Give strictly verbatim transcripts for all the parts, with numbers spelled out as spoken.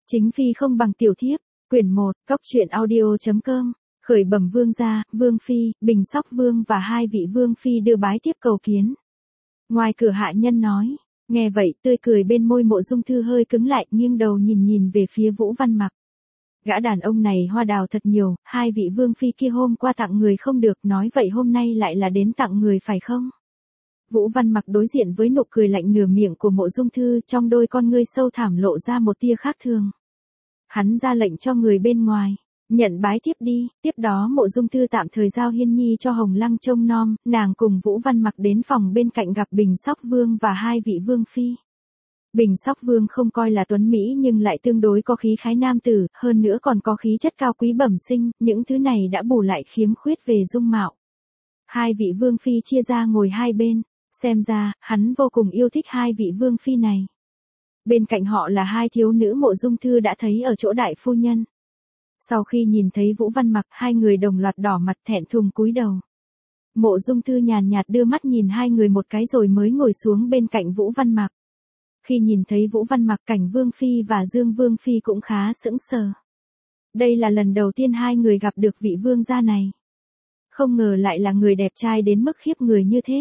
Chính phi không bằng tiểu thiếp, quyển một, góc truyện audio.com, khởi bẩm vương gia, vương phi, Bình Sóc Vương và hai vị vương phi đưa bái tiếp cầu kiến. Ngoài cửa hạ nhân nói, nghe vậy tươi cười bên môi Mộ Dung Thư hơi cứng lại, nghiêng đầu nhìn nhìn về phía Vũ Văn Mặc. Gã đàn ông này hoa đào thật nhiều, hai vị vương phi kia hôm qua tặng người không được, nói vậy hôm nay lại là đến tặng người phải không? Vũ Văn Mặc đối diện với nụ cười lạnh nửa miệng của Mộ Dung Thư, trong đôi con ngươi sâu thẳm lộ ra một tia khác thường. Hắn ra lệnh cho người bên ngoài, nhận bái tiếp đi, tiếp đó Mộ Dung Thư tạm thời giao Hiên Nhi cho Hồng Lăng trông nom, nàng cùng Vũ Văn Mặc đến phòng bên cạnh gặp Bình Sóc Vương và hai vị vương phi. Bình Sóc Vương không coi là tuấn mỹ nhưng lại tương đối có khí khái nam tử, hơn nữa còn có khí chất cao quý bẩm sinh, những thứ này đã bù lại khiếm khuyết về dung mạo. Hai vị vương phi chia ra ngồi hai bên, xem ra, hắn vô cùng yêu thích hai vị vương phi này. Bên cạnh họ là hai thiếu nữ Mộ Dung Thư đã thấy ở chỗ đại phu nhân. Sau khi nhìn thấy Vũ Văn Mặc, hai người đồng loạt đỏ mặt thẹn thùng cúi đầu. Mộ Dung Thư nhàn nhạt đưa mắt nhìn hai người một cái rồi mới ngồi xuống bên cạnh Vũ Văn Mặc. Khi nhìn thấy Vũ Văn Mặc, Cảnh Vương Phi và Dương Vương Phi cũng khá sững sờ. Đây là lần đầu tiên hai người gặp được vị vương gia này. Không ngờ lại là người đẹp trai đến mức khiếp người như thế.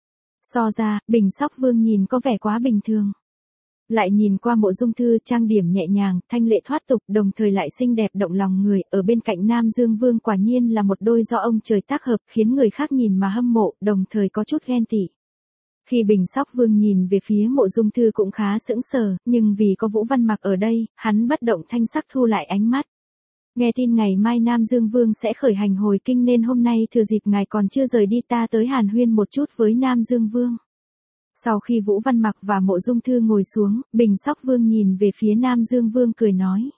So ra, Bình Sóc Vương nhìn có vẻ quá bình thường. Lại nhìn qua Mộ Dung Thư trang điểm nhẹ nhàng, thanh lệ thoát tục, đồng thời lại xinh đẹp động lòng người, ở bên cạnh Nam Dương Vương quả nhiên là một đôi do ông trời tác hợp, khiến người khác nhìn mà hâm mộ, đồng thời có chút ghen tị. Khi Bình Sóc Vương nhìn về phía Mộ Dung Thư cũng khá sững sờ, nhưng vì có Vũ Văn Mặc ở đây, hắn bất động thanh sắc thu lại ánh mắt. Nghe tin ngày mai Nam Dương Vương sẽ khởi hành hồi kinh nên hôm nay thừa dịp ngài còn chưa rời đi ta tới hàn huyên một chút với Nam Dương Vương. Sau khi Vũ Văn Mặc và Mộ Dung Thư ngồi xuống, Bình Sóc Vương nhìn về phía Nam Dương Vương cười nói.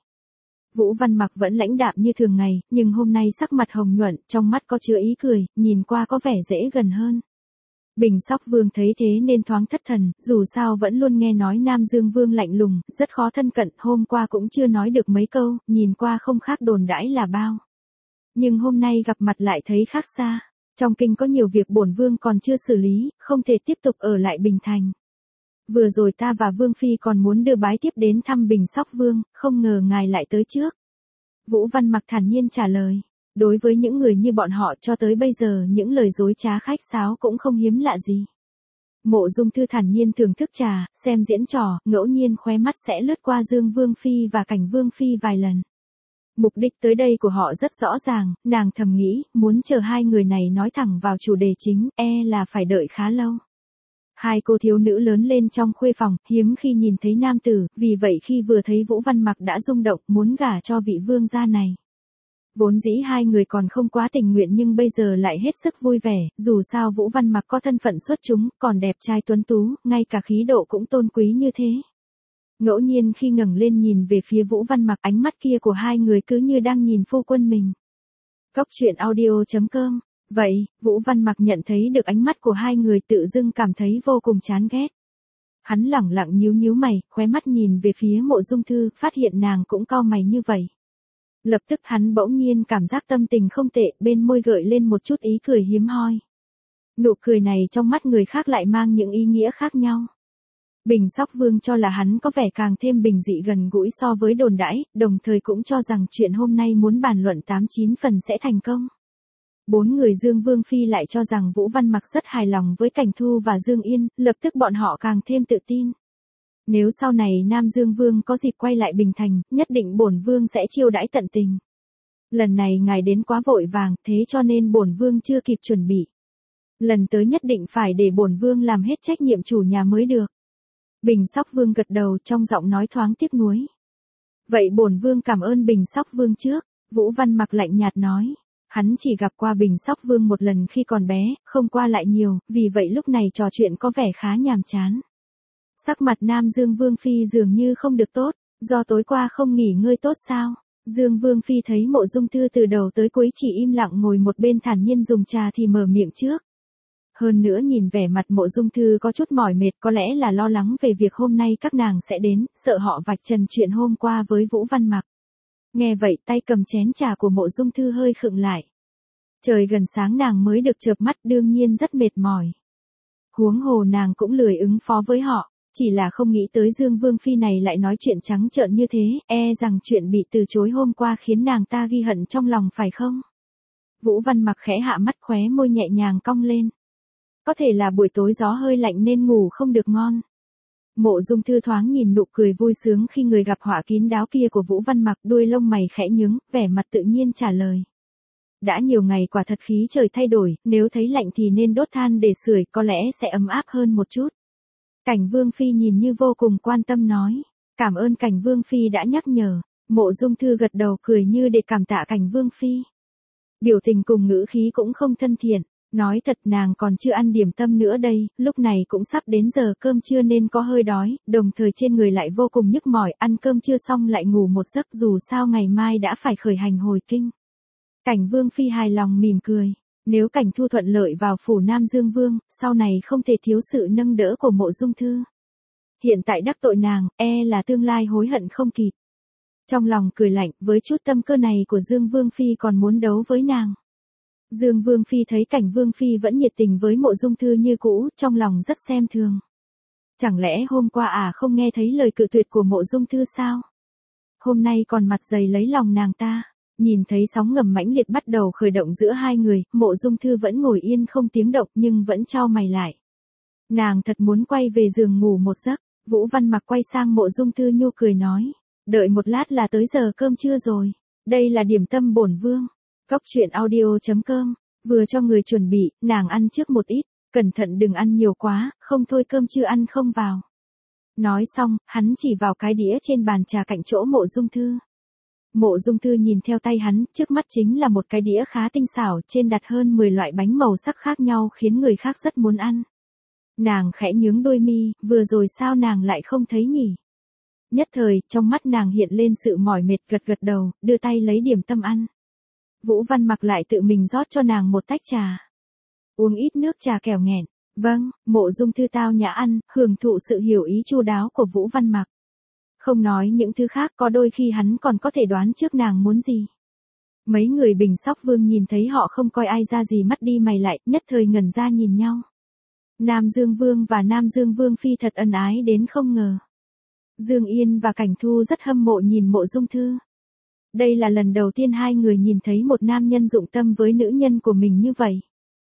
Vũ Văn Mặc vẫn lãnh đạm như thường ngày, nhưng hôm nay sắc mặt hồng nhuận, trong mắt có chứa ý cười, nhìn qua có vẻ dễ gần hơn. Bình Sóc Vương thấy thế nên thoáng thất thần, dù sao vẫn luôn nghe nói Nam Dương Vương lạnh lùng, rất khó thân cận, hôm qua cũng chưa nói được mấy câu, nhìn qua không khác đồn đãi là bao. Nhưng hôm nay gặp mặt lại thấy khác xa, trong kinh có nhiều việc bổn vương còn chưa xử lý, không thể tiếp tục ở lại Bình Thành. Vừa rồi ta và Vương Phi còn muốn đưa bái tiếp đến thăm Bình Sóc Vương, không ngờ ngài lại tới trước. Vũ Văn Mặc thản nhiên trả lời. Đối với những người như bọn họ cho tới bây giờ những lời dối trá khách sáo cũng không hiếm lạ gì. Mộ Dung Thư thản nhiên thưởng thức trà, xem diễn trò, ngẫu nhiên khóe mắt sẽ lướt qua Dương Vương Phi và Cảnh Vương Phi vài lần. Mục đích tới đây của họ rất rõ ràng, nàng thầm nghĩ, muốn chờ hai người này nói thẳng vào chủ đề chính, e là phải đợi khá lâu. Hai cô thiếu nữ lớn lên trong khuê phòng, hiếm khi nhìn thấy nam tử, vì vậy khi vừa thấy Vũ Văn Mặc đã rung động muốn gả cho vị vương gia này. Vốn dĩ hai người còn không quá tình nguyện nhưng bây giờ lại hết sức vui vẻ, dù sao Vũ Văn Mặc có thân phận xuất chúng, còn đẹp trai tuấn tú, ngay cả khí độ cũng tôn quý như thế. Ngẫu nhiên khi ngẩng lên nhìn về phía Vũ Văn Mặc, ánh mắt kia của hai người cứ như đang nhìn phu quân mình. Góc truyện audio.com. Vậy, Vũ Văn Mặc nhận thấy được ánh mắt của hai người tự dưng cảm thấy vô cùng chán ghét. Hắn lẳng lặng nhíu nhíu mày, khóe mắt nhìn về phía Mộ Dung Thư, phát hiện nàng cũng cau mày như vậy. Lập tức hắn bỗng nhiên cảm giác tâm tình không tệ, bên môi gợi lên một chút ý cười hiếm hoi. Nụ cười này trong mắt người khác lại mang những ý nghĩa khác nhau. Bình Sóc Vương cho là hắn có vẻ càng thêm bình dị gần gũi so với đồn đãi, đồng thời cũng cho rằng chuyện hôm nay muốn bàn luận tám chín phần sẽ thành công. Bốn người Dương Vương Phi lại cho rằng Vũ Văn Mặc rất hài lòng với Cảnh Thu và Dương Yên, lập tức bọn họ càng thêm tự tin. Nếu sau này Nam Dương Vương có dịp quay lại Bình Thành, nhất định bổn vương sẽ chiêu đãi tận tình. Lần này ngài đến quá vội vàng, thế cho nên bổn vương chưa kịp chuẩn bị. Lần tới nhất định phải để bổn vương làm hết trách nhiệm chủ nhà mới được. Bình Sóc Vương gật đầu, trong giọng nói thoáng tiếc nuối. Vậy bổn vương cảm ơn Bình Sóc Vương trước, Vũ Văn Mặc lạnh nhạt nói. Hắn chỉ gặp qua Bình Sóc Vương một lần khi còn bé, không qua lại nhiều, vì vậy lúc này trò chuyện có vẻ khá nhàm chán. Sắc mặt Nam Dương Vương Phi dường như không được tốt, do tối qua không nghỉ ngơi tốt sao? Dương Vương Phi thấy Mộ Dung Thư từ đầu tới cuối chỉ im lặng ngồi một bên thản nhiên dùng trà thì mở miệng trước. Hơn nữa nhìn vẻ mặt Mộ Dung Thư có chút mỏi mệt, có lẽ là lo lắng về việc hôm nay các nàng sẽ đến, sợ họ vạch trần chuyện hôm qua với Vũ Văn Mặc. Nghe vậy tay cầm chén trà của Mộ Dung Thư hơi khựng lại. Trời gần sáng nàng mới được chợp mắt, đương nhiên rất mệt mỏi. Huống hồ nàng cũng lười ứng phó với họ. Chỉ là không nghĩ tới Dương Vương Phi này lại nói chuyện trắng trợn như thế, e rằng chuyện bị từ chối hôm qua khiến nàng ta ghi hận trong lòng phải không? Vũ Văn Mặc khẽ hạ mắt, khóe môi nhẹ nhàng cong lên. Có thể là buổi tối gió hơi lạnh nên ngủ không được ngon. Mộ Dung Thư thoáng nhìn nụ cười vui sướng khi người gặp họa kín đáo kia của Vũ Văn Mặc, đuôi lông mày khẽ nhướng, vẻ mặt tự nhiên trả lời. Đã nhiều ngày quả thật khí trời thay đổi, nếu thấy lạnh thì nên đốt than để sưởi, có lẽ sẽ ấm áp hơn một chút. Cảnh Vương Phi nhìn như vô cùng quan tâm nói. Cảm ơn Cảnh Vương Phi đã nhắc nhở. Mộ Dung Thư gật đầu cười như để cảm tạ Cảnh Vương Phi. Biểu tình cùng ngữ khí cũng không thân thiện. Nói thật nàng còn chưa ăn điểm tâm nữa đây, lúc này cũng sắp đến giờ cơm trưa nên có hơi đói, đồng thời trên người lại vô cùng nhức mỏi, ăn cơm trưa xong lại ngủ một giấc, dù sao ngày mai đã phải khởi hành hồi kinh. Cảnh Vương Phi hài lòng mỉm cười. Nếu Cảnh Thu thuận lợi vào phủ Nam Dương Vương, sau này không thể thiếu sự nâng đỡ của Mộ Dung Thư. Hiện tại đắc tội nàng, e là tương lai hối hận không kịp. Trong lòng cười lạnh, với chút tâm cơ này của Dương Vương Phi còn muốn đấu với nàng. Dương Vương Phi thấy Cảnh Vương Phi vẫn nhiệt tình với Mộ Dung Thư như cũ, trong lòng rất xem thường. Chẳng lẽ hôm qua à không nghe thấy lời cự tuyệt của Mộ Dung Thư sao? Hôm nay còn mặt dày lấy lòng nàng ta. Nhìn thấy sóng ngầm mãnh liệt bắt đầu khởi động giữa hai người, Mộ Dung Thư vẫn ngồi yên không tiếng động nhưng vẫn chau mày lại. Nàng thật muốn quay về giường ngủ một giấc. Vũ Văn Mặc quay sang Mộ Dung Thư nhu cười nói. Đợi một lát là tới giờ cơm trưa rồi. Đây là điểm tâm bổn vương. Cốc truyện audio chấm com. Vừa cho người chuẩn bị, nàng ăn trước một ít. Cẩn thận đừng ăn nhiều quá, không thôi cơm chưa ăn không vào. Nói xong, hắn chỉ vào cái đĩa trên bàn trà cạnh chỗ Mộ Dung Thư. Mộ Dung Thư nhìn theo tay hắn, trước mắt chính là một cái đĩa khá tinh xảo, trên đặt hơn mười loại bánh màu sắc khác nhau khiến người khác rất muốn ăn. Nàng khẽ nhướng đôi mi, vừa rồi sao nàng lại không thấy nhỉ? Nhất thời, trong mắt nàng hiện lên sự mỏi mệt, gật gật đầu, đưa tay lấy điểm tâm ăn. Vũ Văn Mặc lại tự mình rót cho nàng một tách trà. Uống ít nước trà kẻo nghẹn. Vâng, Mộ Dung Thư tao nhã ăn, hưởng thụ sự hiểu ý chu đáo của Vũ Văn Mặc. Không nói những thứ khác, có đôi khi hắn còn có thể đoán trước nàng muốn gì. Mấy người Bình Sóc Vương nhìn thấy họ không coi ai ra gì, mắt đi mày lại, nhất thời ngẩn ra nhìn nhau. Nam Dương Vương và Nam Dương Vương Phi thật ân ái đến không ngờ. Dương Yên và Cảnh Thu rất hâm mộ nhìn Mộ Dung Thư. Đây là lần đầu tiên hai người nhìn thấy một nam nhân dụng tâm với nữ nhân của mình như vậy.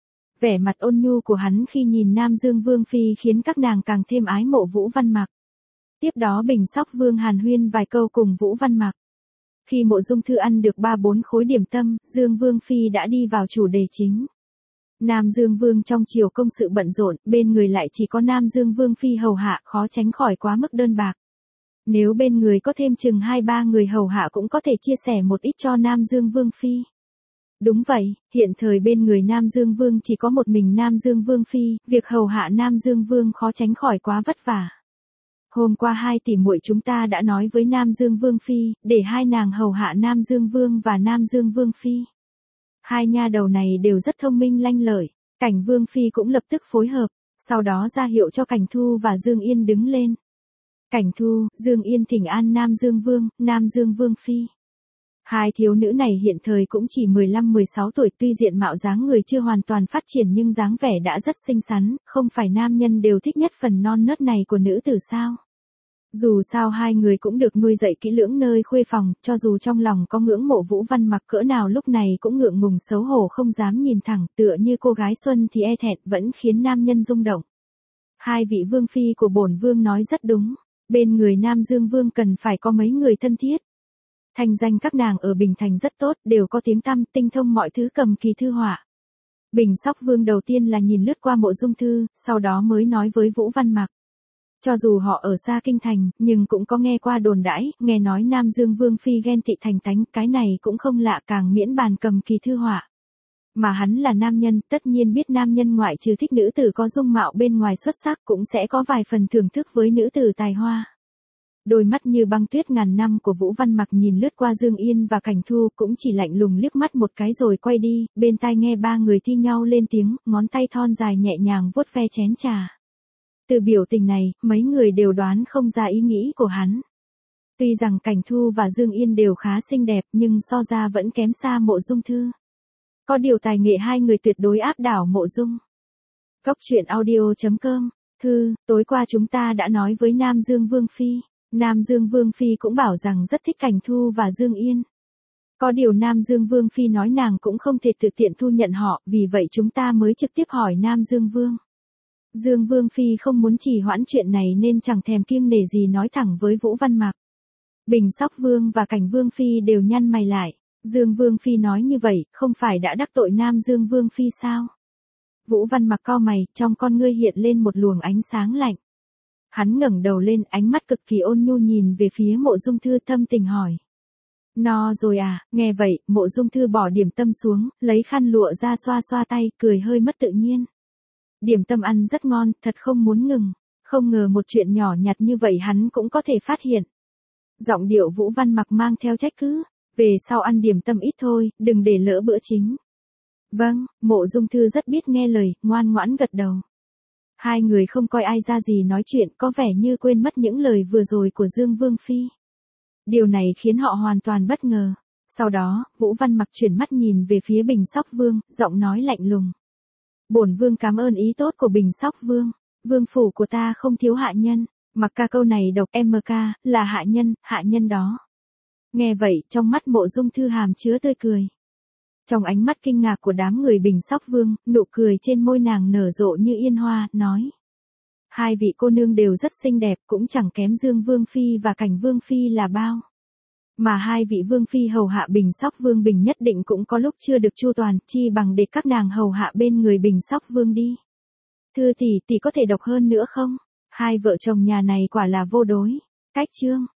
Vẻ mặt ôn nhu của hắn khi nhìn Nam Dương Vương Phi khiến các nàng càng thêm ái mộ Vũ Văn Mặc. Tiếp đó Bình Sóc Vương hàn huyên vài câu cùng Vũ Văn Mặc. Khi Mộ Dung Thư ăn được ba bốn khối điểm tâm, Dương Vương Phi đã đi vào chủ đề chính. Nam Dương Vương trong triều công sự bận rộn, bên người lại chỉ có Nam Dương Vương Phi hầu hạ, khó tránh khỏi quá mức đơn bạc. Nếu bên người có thêm chừng hai ba người hầu hạ cũng có thể chia sẻ một ít cho Nam Dương Vương Phi. Đúng vậy, hiện thời bên người Nam Dương Vương chỉ có một mình Nam Dương Vương Phi, việc hầu hạ Nam Dương Vương khó tránh khỏi quá vất vả. Hôm qua hai tỷ muội chúng ta đã nói với Nam Dương Vương Phi, để hai nàng hầu hạ Nam Dương Vương và Nam Dương Vương Phi. Hai nha đầu này đều rất thông minh lanh lợi, Cảnh Vương Phi cũng lập tức phối hợp, sau đó ra hiệu cho Cảnh Thu và Dương Yên đứng lên. Cảnh Thu, Dương Yên thỉnh an Nam Dương Vương, Nam Dương Vương Phi. Hai thiếu nữ này hiện thời cũng chỉ mười lăm mười sáu tuổi, tuy diện mạo dáng người chưa hoàn toàn phát triển nhưng dáng vẻ đã rất xinh xắn, không phải nam nhân đều thích nhất phần non nớt này của nữ tử sao? Dù sao hai người cũng được nuôi dạy kỹ lưỡng nơi khuê phòng, cho dù trong lòng có ngưỡng mộ Vũ Văn Mặc cỡ nào lúc này cũng ngượng ngùng xấu hổ không dám nhìn thẳng, tựa như cô gái xuân thì e thẹn, vẫn khiến nam nhân rung động. Hai vị vương phi của bổn vương nói rất đúng, bên người Nam Dương Vương cần phải có mấy người thân thiết. Thành danh các nàng ở Bình Thành rất tốt, đều có tiếng tăm, tinh thông mọi thứ cầm kỳ thư họa. Bình Sóc Vương đầu tiên là nhìn lướt qua Mộ Dung Thư, sau đó mới nói với Vũ Văn Mặc. Cho dù họ ở xa kinh thành, nhưng cũng có nghe qua đồn đãi, nghe nói Nam Dương Vương Phi ghen tị thành tánh, cái này cũng không lạ, càng miễn bàn cầm kỳ thư họa. Mà hắn là nam nhân, tất nhiên biết nam nhân ngoại trừ thích nữ tử có dung mạo bên ngoài xuất sắc cũng sẽ có vài phần thưởng thức với nữ tử tài hoa. Đôi mắt như băng tuyết ngàn năm của Vũ Văn Mặc nhìn lướt qua Dương Yên và Cảnh Thu cũng chỉ lạnh lùng liếc mắt một cái rồi quay đi, bên tai nghe ba người thi nhau lên tiếng, ngón tay thon dài nhẹ nhàng vuốt ve chén trà. Từ biểu tình này, mấy người đều đoán không ra ý nghĩ của hắn. Tuy rằng Cảnh Thu và Dương Yên đều khá xinh đẹp nhưng so ra vẫn kém xa Mộ Dung Thư. Có điều tài nghệ hai người tuyệt đối áp đảo Mộ Dung. Cốc truyện audio chấm com Thư, tối qua chúng ta đã nói với Nam Dương Vương Phi. Nam Dương Vương Phi cũng bảo rằng rất thích Cảnh Thu và Dương Yên. Có điều Nam Dương Vương Phi nói nàng cũng không thể tự tiện thu nhận họ, vì vậy chúng ta mới trực tiếp hỏi Nam Dương Vương. Dương Vương Phi không muốn trì hoãn chuyện này nên chẳng thèm kiêng nể gì nói thẳng với Vũ Văn Mặc. Bình Sóc Vương và Cảnh Vương Phi đều nhăn mày lại. Dương Vương Phi nói như vậy, không phải đã đắc tội Nam Dương Vương Phi sao? Vũ Văn Mặc cau mày, trong con ngươi hiện lên một luồng ánh sáng lạnh. Hắn ngẩng đầu lên, ánh mắt cực kỳ ôn nhu nhìn về phía Mộ Dung Thư, thâm tình hỏi. No rồi à? Nghe vậy, Mộ Dung Thư bỏ điểm tâm xuống, lấy khăn lụa ra xoa xoa tay, cười hơi mất tự nhiên. Điểm tâm ăn rất ngon, thật không muốn ngừng. Không ngờ một chuyện nhỏ nhặt như vậy hắn cũng có thể phát hiện. Giọng điệu Vũ Văn Mặc mang theo trách cứ. Về sau ăn điểm tâm ít thôi, đừng để lỡ bữa chính. Vâng, Mộ Dung Thư rất biết nghe lời, ngoan ngoãn gật đầu. Hai người không coi ai ra gì nói chuyện, có vẻ như quên mất những lời vừa rồi của Dương Vương Phi. Điều này khiến họ hoàn toàn bất ngờ. Sau đó, Vũ Văn Mặc chuyển mắt nhìn về phía Bình Sóc Vương, giọng nói lạnh lùng. Bổn Vương cảm ơn ý tốt của Bình Sóc Vương. Vương phủ của ta không thiếu hạ nhân. Mặc ca câu này độc em ca, là hạ nhân, hạ nhân đó. Nghe vậy, trong mắt Mộ Dung Thư hàm chứa tươi cười. Trong ánh mắt kinh ngạc của đám người Bình Sóc Vương, nụ cười trên môi nàng nở rộ như yên hoa, nói. Hai vị cô nương đều rất xinh đẹp, cũng chẳng kém Dương Vương Phi và Cảnh Vương Phi là bao. Mà hai vị Vương Phi hầu hạ Bình Sóc Vương Bình nhất định cũng có lúc chưa được chu toàn, chi bằng để các nàng hầu hạ bên người Bình Sóc Vương đi. Thư tỷ tỷ có thể độc hơn nữa không? Hai vợ chồng nhà này quả là vô đối. Cách chương.